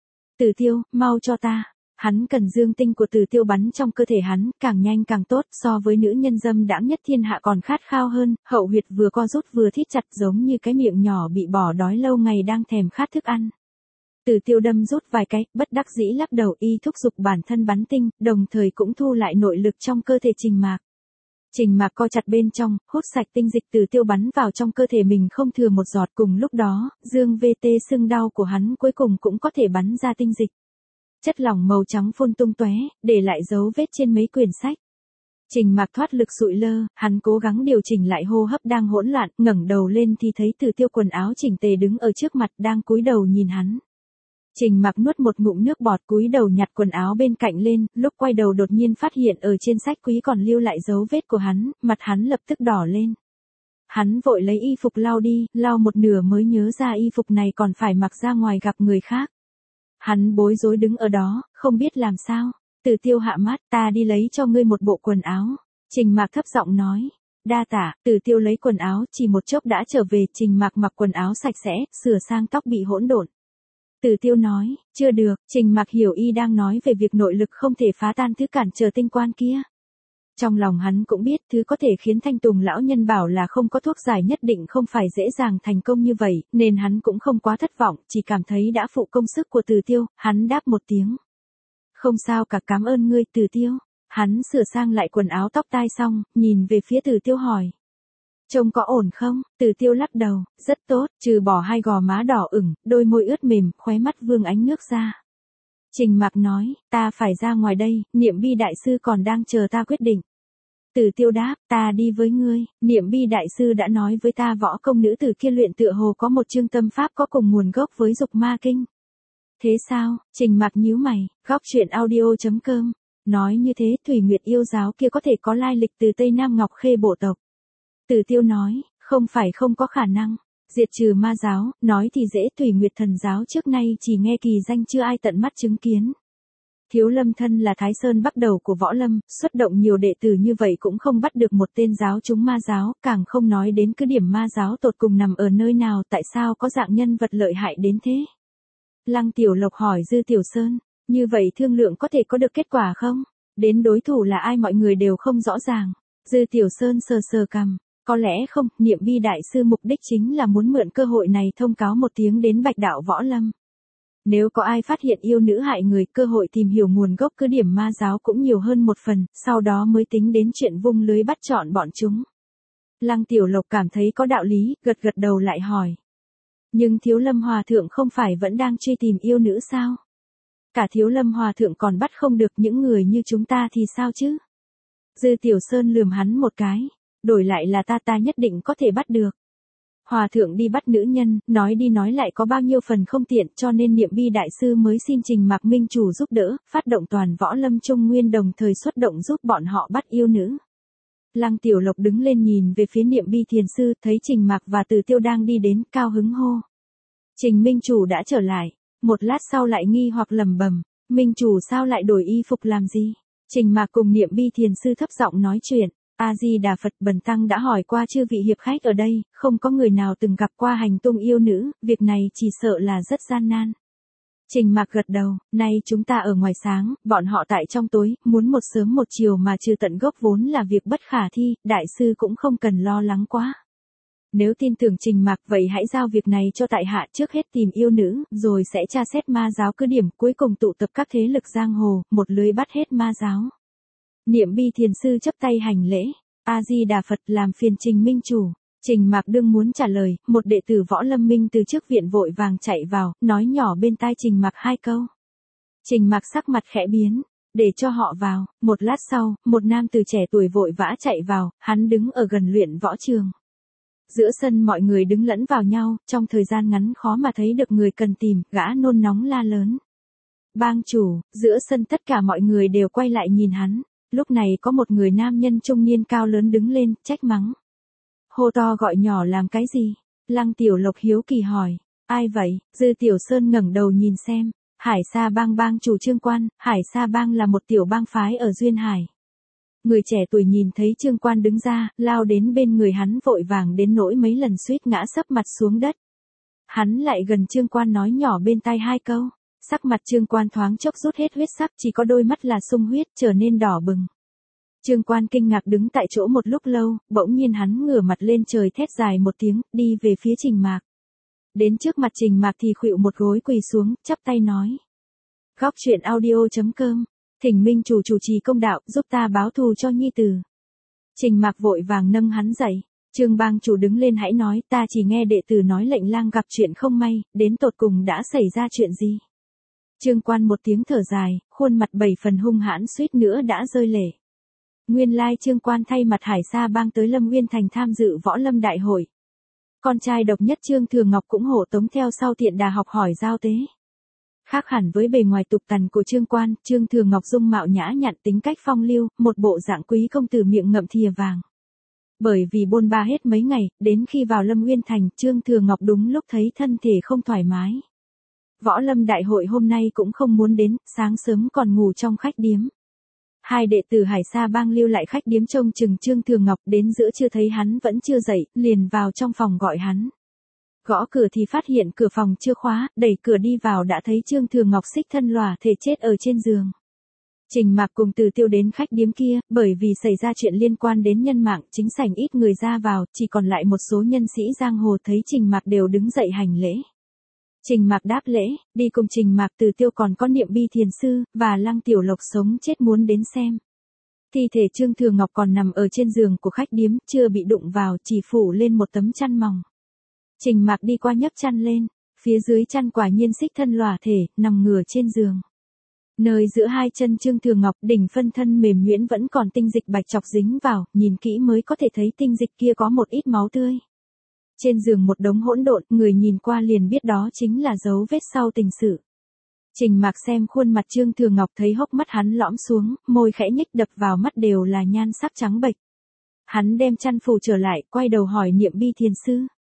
Từ Tiêu, mau cho ta. Hắn cần dương tinh của Từ Tiêu bắn trong cơ thể hắn, càng nhanh càng tốt, so với nữ nhân dâm đãng nhất thiên hạ còn khát khao hơn, hậu huyệt vừa co rút vừa thít chặt giống như cái miệng nhỏ bị bỏ đói lâu ngày đang thèm khát thức ăn. Từ Tiêu đâm rút vài cái, bất đắc dĩ lắc đầu, y thúc giục bản thân bắn tinh, đồng thời cũng thu lại nội lực trong cơ thể Trình Mạc. Trình Mạc co chặt bên trong, hút sạch tinh dịch Từ Tiêu bắn vào trong cơ thể mình không thừa một giọt, cùng lúc đó, dương vê tê sưng đau của hắn cuối cùng cũng có thể bắn ra tinh dịch. Chất lỏng màu trắng phun tung tóe, để lại dấu vết trên mấy quyển sách. Trình Mạc thoát lực sụi lơ, hắn cố gắng điều chỉnh lại hô hấp đang hỗn loạn, ngẩng đầu lên thì thấy Từ Tiêu quần áo chỉnh tề đứng ở trước mặt đang cúi đầu nhìn hắn. Trình Mạc nuốt một ngụm nước bọt, cúi đầu nhặt quần áo bên cạnh lên, lúc quay đầu đột nhiên phát hiện ở trên sách quý còn lưu lại dấu vết của hắn, mặt hắn lập tức đỏ lên. Hắn vội lấy y phục lau đi, lau một nửa mới nhớ ra y phục này còn phải mặc ra ngoài gặp người khác. Hắn bối rối đứng ở đó, không biết làm sao. Từ Tiêu hạ mát, ta đi lấy cho ngươi một bộ quần áo. Trình Mạc thấp giọng nói. Đa tả, Từ Tiêu lấy quần áo, chỉ một chốc đã trở về, Trình Mạc mặc quần áo sạch sẽ, sửa sang tóc bị hỗn độn. Từ Tiêu nói, chưa được, Trình Mạc hiểu y đang nói về việc nội lực không thể phá tan thứ cản trở tinh quan kia. Trong lòng hắn cũng biết thứ có thể khiến Thanh Tùng lão nhân bảo là không có thuốc giải nhất định không phải dễ dàng thành công như vậy, nên hắn cũng không quá thất vọng, chỉ cảm thấy đã phụ công sức của Từ Tiêu, hắn đáp một tiếng. Không sao cả, cảm ơn ngươi Từ Tiêu. Hắn sửa sang lại quần áo tóc tai xong, nhìn về phía Từ Tiêu hỏi. Trông có ổn không? Từ Tiêu lắc đầu, rất tốt, trừ bỏ hai gò má đỏ ửng, đôi môi ướt mềm, khóe mắt vương ánh nước ra. Trình Mạc nói, ta phải ra ngoài đây, Niệm Bi đại sư còn đang chờ ta quyết định. Từ Tiêu đáp, ta đi với ngươi, Niệm Bi đại sư đã nói với ta võ công nữ tử kia luyện tựa hồ có một chương tâm pháp có cùng nguồn gốc với Dục Ma Kinh. Thế sao? Trình Mạc nhíu mày, góc truyện audio.com. Nói như thế Thủy Nguyệt yêu giáo kia có thể có lai lịch từ Tây Nam Ngọc Khê bộ tộc. Từ Tiêu nói, không phải không có khả năng. Diệt trừ ma giáo, nói thì dễ, Thủy Nguyệt thần giáo trước nay chỉ nghe kỳ danh chưa ai tận mắt chứng kiến. Thiếu Lâm thân là Thái Sơn bắt đầu của võ lâm, xuất động nhiều đệ tử như vậy cũng không bắt được một tên giáo chúng ma giáo, càng không nói đến cứ điểm ma giáo tột cùng nằm ở nơi nào, tại sao có dạng nhân vật lợi hại đến thế. Lăng Tiểu Lộc hỏi Dư Tiểu Sơn, như vậy thương lượng có thể có được kết quả không? Đến đối thủ là ai mọi người đều không rõ ràng. Dư Tiểu Sơn sờ sờ cằm, có lẽ không, Niệm Bi đại sư mục đích chính là muốn mượn cơ hội này thông cáo một tiếng đến Bạch đạo võ lâm. Nếu có ai phát hiện yêu nữ hại người, cơ hội tìm hiểu nguồn gốc cứ điểm ma giáo cũng nhiều hơn một phần, sau đó mới tính đến chuyện vung lưới bắt chọn bọn chúng. Lăng Tiểu Lộc cảm thấy có đạo lý, gật gật đầu lại hỏi. Nhưng Thiếu Lâm Hòa Thượng không phải vẫn đang truy tìm yêu nữ sao? Cả Thiếu Lâm Hòa Thượng còn bắt không được, những người như chúng ta thì sao chứ? Dư Tiểu Sơn lườm hắn một cái, đổi lại là ta ta nhất định có thể bắt được. Hòa Thượng đi bắt nữ nhân, nói đi nói lại có bao nhiêu phần không tiện, cho nên Niệm Bi đại sư mới xin Trình Mạc Minh chủ giúp đỡ, phát động toàn võ lâm Trung Nguyên đồng thời xuất động giúp bọn họ bắt yêu nữ. Lăng Tiểu Lộc đứng lên nhìn về phía Niệm Bi thiền sư, thấy Trình Mạc và Từ Tiêu đang đi đến, cao hứng hô. Trình Minh chủ đã trở lại, một lát sau lại nghi hoặc lẩm bẩm, Minh chủ sao lại đổi y phục làm gì? Trình Mạc cùng Niệm Bi thiền sư thấp giọng nói chuyện. A Di Đà Phật, bần tăng đã hỏi qua chư vị hiệp khách ở đây, không có người nào từng gặp qua hành tung yêu nữ, việc này chỉ sợ là rất gian nan. Trình Mạc gật đầu, nay chúng ta ở ngoài sáng, bọn họ tại trong tối, muốn một sớm một chiều mà trừ tận gốc vốn là việc bất khả thi, đại sư cũng không cần lo lắng quá. Nếu tin tưởng Trình Mạc vậy hãy giao việc này cho tại hạ, trước hết tìm yêu nữ, rồi sẽ tra xét ma giáo cứ điểm, cuối cùng tụ tập các thế lực giang hồ, một lưới bắt hết ma giáo. Niệm Bi thiền sư chấp tay hành lễ, A Di Đà Phật, làm phiền Trình Minh chủ. Trình Mạc đương muốn trả lời, một đệ tử võ lâm minh từ trước viện vội vàng chạy vào, nói nhỏ bên tai Trình Mạc hai câu. Trình Mạc sắc mặt khẽ biến, để cho họ vào. Một lát sau, một nam tử trẻ tuổi vội vã chạy vào, hắn đứng ở gần luyện võ trường. Giữa sân mọi người đứng lẫn vào nhau, trong thời gian ngắn khó mà thấy được người cần tìm, gã nôn nóng la lớn. Bang chủ, giữa sân tất cả mọi người đều quay lại nhìn hắn. Lúc này có một người nam nhân trung niên cao lớn đứng lên, trách mắng. Hô to gọi nhỏ làm cái gì? Lăng Tiểu Lộc hiếu kỳ hỏi. Ai vậy? Dư Tiểu Sơn ngẩng đầu nhìn xem. Hải Sa Bang bang chủ Trương Quan. Hải Sa Bang là một tiểu bang phái ở Duyên Hải. Người trẻ tuổi nhìn thấy Trương Quan đứng ra, lao đến bên người hắn vội vàng đến nỗi mấy lần suýt ngã sấp mặt xuống đất. Hắn lại gần Trương Quan nói nhỏ bên tai hai câu. Sắc mặt Trương Quan thoáng chốc rút hết huyết sắc, chỉ có đôi mắt là sung huyết, trở nên đỏ bừng. Trương Quan kinh ngạc đứng tại chỗ một lúc lâu, bỗng nhiên hắn ngửa mặt lên trời thét dài một tiếng, đi về phía Trình Mạc. Đến trước mặt Trình Mạc thì khuỵu một gối quỳ xuống, chắp tay nói. Góc truyện audio.com, thỉnh Minh chủ chủ trì công đạo, giúp ta báo thù cho nhi tử. Trình Mạc vội vàng nâng hắn dậy. Trương bang chủ đứng lên hãy nói, ta chỉ nghe đệ tử nói lệnh lang gặp chuyện không may, đến tột cùng đã xảy ra chuyện gì. Trương Quan một tiếng thở dài, khuôn mặt bảy phần hung hãn suýt nữa đã rơi lệ. Nguyên lai Trương Quan thay mặt Hải Sa Bang tới Lâm Nguyên Thành tham dự võ lâm đại hội. Con trai độc nhất Trương Thừa Ngọc cũng hộ tống theo sau tiện đà học hỏi giao tế. Khác hẳn với bề ngoài tục tằn của Trương Quan, Trương Thừa Ngọc dung mạo nhã nhặn tính cách phong lưu, một bộ dạng quý công tử miệng ngậm thìa vàng. Bởi vì bôn ba hết mấy ngày, đến khi vào Lâm Nguyên Thành, Trương Thừa Ngọc đúng lúc thấy thân thể không thoải mái. Võ lâm đại hội hôm nay cũng không muốn đến, sáng sớm còn ngủ trong khách điếm. Hai đệ tử Hải Sa Bang lưu lại khách điếm trông chừng Trương Thừa Ngọc, đến giữa trưa thấy hắn vẫn chưa dậy, liền vào trong phòng gọi hắn. Gõ cửa thì phát hiện cửa phòng chưa khóa, đẩy cửa đi vào đã thấy Trương Thừa Ngọc xích thân lòa thể chết ở trên giường. Trình Mạc cùng Từ Tiêu đến khách điếm kia, bởi vì xảy ra chuyện liên quan đến nhân mạng, chính sảnh ít người ra vào, chỉ còn lại một số nhân sĩ giang hồ thấy Trình Mạc đều đứng dậy hành lễ. Trình Mạc đáp lễ, đi cùng Trình Mạc Từ Tiêu còn có Niệm Bi thiền sư, và Lăng Tiểu Lộc sống chết muốn đến xem. Thi thể Trương Thừa Ngọc còn nằm ở trên giường của khách điếm, chưa bị đụng vào, chỉ phủ lên một tấm chăn mỏng. Trình Mạc đi qua nhấc chăn lên, phía dưới chăn quả nhiên xích thân lòa thể, nằm ngửa trên giường. Nơi giữa hai chân Trương Thừa Ngọc, đỉnh phân thân mềm nhuyễn vẫn còn tinh dịch bạch chọc dính vào, nhìn kỹ mới có thể thấy tinh dịch kia có một ít máu tươi. Trên giường một đống hỗn độn, người nhìn qua liền biết đó chính là dấu vết sau tình sự. Trình Mạc xem khuôn mặt Trương Thừa Ngọc thấy hốc mắt hắn lõm xuống, môi khẽ nhếch, đập vào mắt đều là nhan sắc trắng bệch. Hắn đem chăn phủ trở lại, quay đầu hỏi Niệm Bi thiền sư.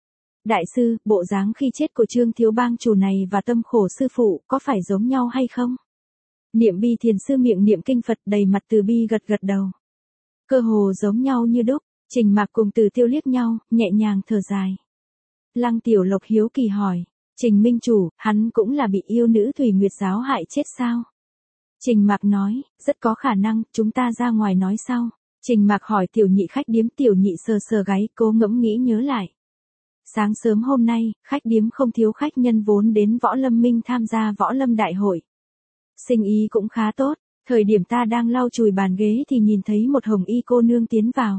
Đại sư, bộ dáng khi chết của Trương thiếu bang chủ này và tâm khổ sư phụ có phải giống nhau hay không? Niệm Bi thiền sư miệng niệm kinh Phật, đầy mặt từ bi gật gật đầu. Cơ hồ giống nhau như đúc. Trình Mạc cùng Từ Tiêu liếc nhau, nhẹ nhàng thở dài. Lăng Tiểu Lộc hiếu kỳ hỏi, Trình minh chủ, hắn cũng là bị yêu nữ Thủy Nguyệt giáo hại chết sao? Trình Mạc nói, rất có khả năng, chúng ta ra ngoài nói sau. Trình Mạc hỏi Tiểu Nhị khách điếm, Tiểu Nhị sờ sờ gáy, cố ngẫm nghĩ nhớ lại. Sáng sớm hôm nay, khách điếm không thiếu khách nhân vốn đến Võ Lâm Minh tham gia Võ Lâm Đại hội. Sinh ý cũng khá tốt, thời điểm ta đang lau chùi bàn ghế thì nhìn thấy một hồng y cô nương tiến vào.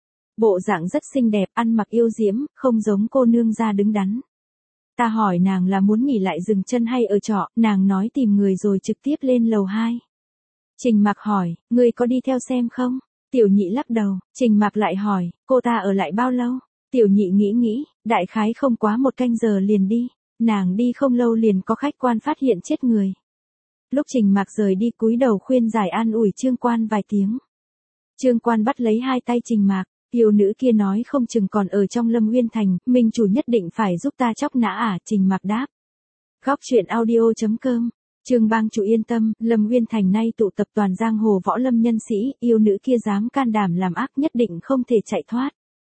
Bộ dạng rất xinh đẹp, ăn mặc yêu diễm, không giống cô nương ra đứng đắn. Ta hỏi nàng là muốn nghỉ lại dừng chân hay ở trọ, nàng nói tìm người rồi trực tiếp lên lầu hai. Trình Mạc hỏi, ngươi có đi theo xem không? Tiểu Nhị lắc đầu. Trình Mạc lại hỏi, cô ta ở lại bao lâu? Tiểu Nhị nghĩ nghĩ, đại khái không quá một canh giờ liền đi. Nàng đi không lâu liền có khách quan phát hiện chết người. Lúc Trình Mạc rời đi cúi đầu khuyên giải an ủi Trương Quan vài tiếng. Trương Quan bắt lấy hai tay Trình Mạc. Yêu nữ kia nói không chừng còn ở trong Lâm Uyên Thành, minh chủ nhất định phải giúp ta chóc nã à, Trình Mạc đáp. Góc truyện audio chấm com. Trương bang chủ yên tâm, Lâm Uyên Thành nay tụ tập toàn giang hồ võ lâm nhân sĩ, yêu nữ kia dám can đảm làm ác nhất định không thể chạy thoát.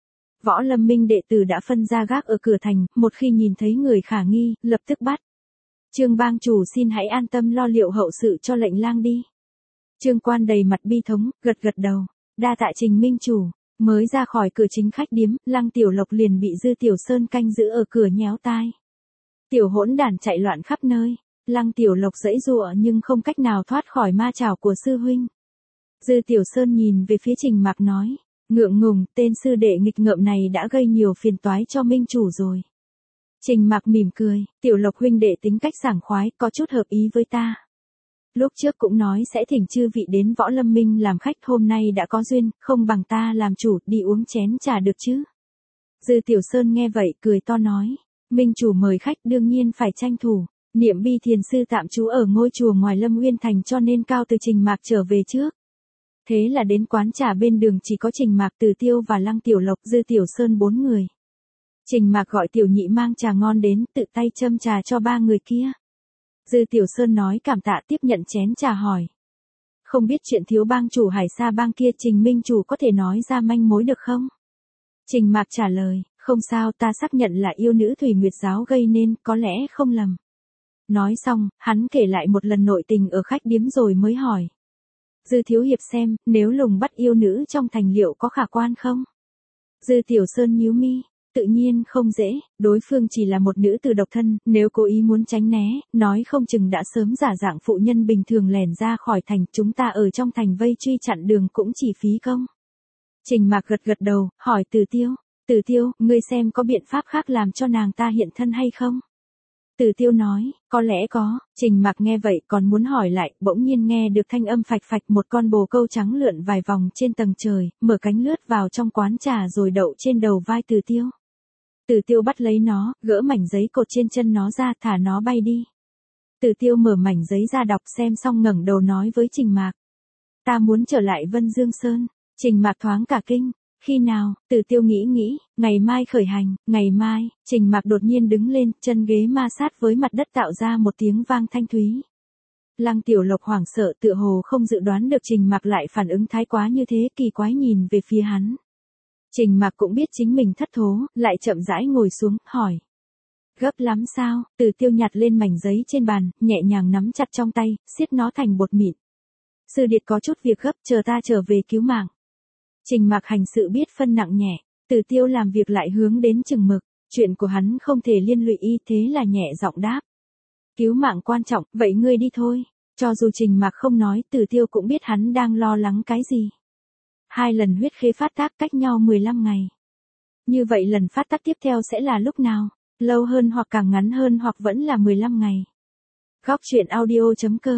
Võ Lâm Minh đệ tử đã phân ra gác ở cửa thành, một khi nhìn thấy người khả nghi, lập tức bắt. Trương bang chủ xin hãy an tâm lo liệu hậu sự cho lệnh lang đi. Trương Quan đầy mặt bi thống, gật gật đầu. Đa tạ Trình minh chủ. Mới ra khỏi cửa chính khách điếm, Lăng Tiểu Lộc liền bị Dư Tiểu Sơn canh giữ ở cửa nhéo tai. Tiểu hỗn đản chạy loạn khắp nơi. Lăng Tiểu Lộc giãy giụa nhưng không cách nào thoát khỏi ma chảo của sư huynh. Dư Tiểu Sơn nhìn về phía Trình Mạc nói, ngượng ngùng, tên sư đệ nghịch ngợm này đã gây nhiều phiền toái cho minh chủ rồi. Trình Mạc mỉm cười, Tiểu Lộc huynh đệ tính cách sảng khoái, có chút hợp ý với ta. Lúc trước cũng nói sẽ thỉnh chư vị đến Võ Lâm Minh làm khách, hôm nay đã có duyên, không bằng ta làm chủ, đi uống chén trà được chứ. Dư Tiểu Sơn nghe vậy cười to nói, minh chủ mời khách đương nhiên phải tranh thủ. Niệm Bi thiền sư tạm trú ở ngôi chùa ngoài Lâm Uyên Thành cho nên cao từ Trình Mạc trở về trước. Thế là đến quán trà bên đường chỉ có Trình Mạc, Từ Tiêu và Lăng Tiểu Lộc, Dư Tiểu Sơn bốn người. Trình Mạc gọi Tiểu Nhị mang trà ngon đến, tự tay châm trà cho ba người kia. Dư Tiểu Sơn nói cảm tạ tiếp nhận chén trà hỏi. Không biết chuyện thiếu bang chủ Hải Sa bang kia Trình minh chủ có thể nói ra manh mối được không? Trình Mạc trả lời, không sao, ta xác nhận là yêu nữ Thủy Nguyệt giáo gây nên, có lẽ không lầm. Nói xong, hắn kể lại một lần nội tình ở khách điếm rồi mới hỏi. Dư thiếu hiệp xem, nếu lùng bắt yêu nữ trong thành liệu có khả quan không? Dư Tiểu Sơn nhíu mi. Tự nhiên không dễ, đối phương chỉ là một nữ tử độc thân, nếu cố ý muốn tránh né, nói không chừng đã sớm giả dạng phụ nhân bình thường lẻn ra khỏi thành, chúng ta ở trong thành vây truy chặn đường cũng chỉ phí công. Trình Mạc gật gật đầu, hỏi Từ Tiêu, Từ Tiêu, ngươi xem có biện pháp khác làm cho nàng ta hiện thân hay không? Từ Tiêu nói, có lẽ có. Trình Mạc nghe vậy còn muốn hỏi lại, bỗng nhiên nghe được thanh âm phạch phạch, một con bồ câu trắng lượn vài vòng trên tầng trời, mở cánh lướt vào trong quán trà rồi đậu trên đầu vai Từ Tiêu. Từ Tiêu bắt lấy nó, gỡ mảnh giấy cột trên chân nó ra, thả nó bay đi. Từ Tiêu mở mảnh giấy ra đọc xem xong ngẩng đầu nói với Trình Mạc. Ta muốn trở lại Vân Dương Sơn. Trình Mạc thoáng cả kinh. Khi nào? Từ Tiêu nghĩ nghĩ, ngày mai khởi hành, ngày mai. Trình Mạc đột nhiên đứng lên, chân ghế ma sát với mặt đất tạo ra một tiếng vang thanh thúy. Lăng Tiểu Lộc hoảng sợ, tựa hồ không dự đoán được Trình Mạc lại phản ứng thái quá như thế, kỳ quái nhìn về phía hắn. Trình Mạc cũng biết chính mình thất thố, lại chậm rãi ngồi xuống, hỏi. Gấp lắm sao? Từ Tiêu nhặt lên mảnh giấy trên bàn, nhẹ nhàng nắm chặt trong tay, siết nó thành bột mịn. Sư điệt có chút việc gấp, chờ ta trở về cứu mạng. Trình Mạc hành sự biết phân nặng nhẹ, Từ Tiêu làm việc lại hướng đến chừng mực, chuyện của hắn không thể liên lụy y, thế là nhẹ giọng đáp. Cứu mạng quan trọng, vậy ngươi đi thôi. Cho dù Trình Mạc không nói, Từ Tiêu cũng biết hắn đang lo lắng cái gì. Hai lần huyết khế phát tác cách nhau mười lăm ngày. Như vậy lần phát tác tiếp theo sẽ là lúc nào? Lâu hơn hoặc càng ngắn hơn hoặc vẫn là mười lăm ngày. Góc truyện audio chấm com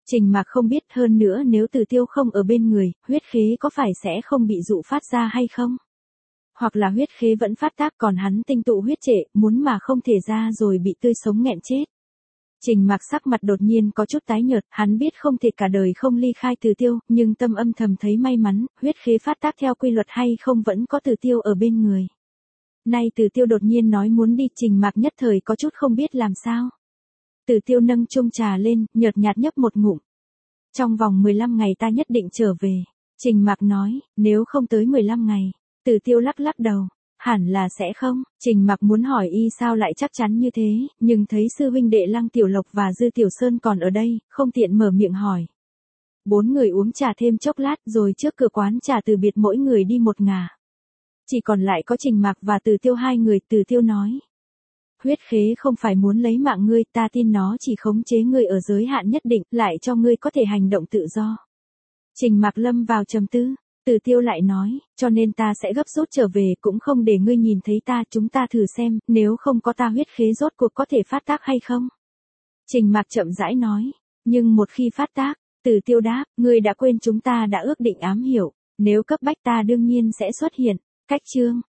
Trình Mạc không biết, hơn nữa nếu Từ Tiêu không ở bên người, huyết khế có phải sẽ không bị dụ phát ra hay không? Hoặc là huyết khế vẫn phát tác còn hắn tinh tụ huyết trệ, muốn mà không thể ra rồi bị tươi sống nghẹn chết. Trình Mạc sắc mặt đột nhiên có chút tái nhợt, hắn biết không thể cả đời không ly khai Từ Tiêu, nhưng tâm âm thầm thấy may mắn, huyết khế phát tác theo quy luật hay không vẫn có Từ Tiêu ở bên người. Nay Từ Tiêu đột nhiên nói muốn đi, Trình Mạc nhất thời có chút không biết làm sao. Từ Tiêu nâng chung trà lên, nhợt nhạt nhấp một ngụm. Trong vòng mười lăm ngày ta nhất định trở về. Trình Mạc nói, nếu không tới mười lăm ngày. Từ Tiêu lắc lắc đầu. Hẳn là sẽ không. Trình Mạc muốn hỏi y sao lại chắc chắn như thế, nhưng thấy sư huynh đệ Lăng Tiểu Lộc và Dư Tiểu Sơn còn ở đây, không tiện mở miệng hỏi. Bốn người uống trà thêm chốc lát rồi trước cửa quán trà từ biệt mỗi người đi một ngả. Chỉ còn lại có Trình Mạc và Từ Tiêu hai người. Từ Tiêu nói. Huyết khế không phải muốn lấy mạng ngươi, ta tin nó chỉ khống chế ngươi ở giới hạn nhất định, lại cho ngươi có thể hành động tự do. Trình Mạc lâm vào trầm tư. Từ Tiêu lại nói, cho nên ta sẽ gấp rút trở về cũng không để ngươi nhìn thấy ta, chúng ta thử xem, nếu không có ta huyết khế rốt cuộc có thể phát tác hay không. Trình Mạc chậm rãi nói, nhưng một khi phát tác, Từ Tiêu đáp, ngươi đã quên chúng ta đã ước định ám hiểu, nếu cấp bách ta đương nhiên sẽ xuất hiện. Cách chương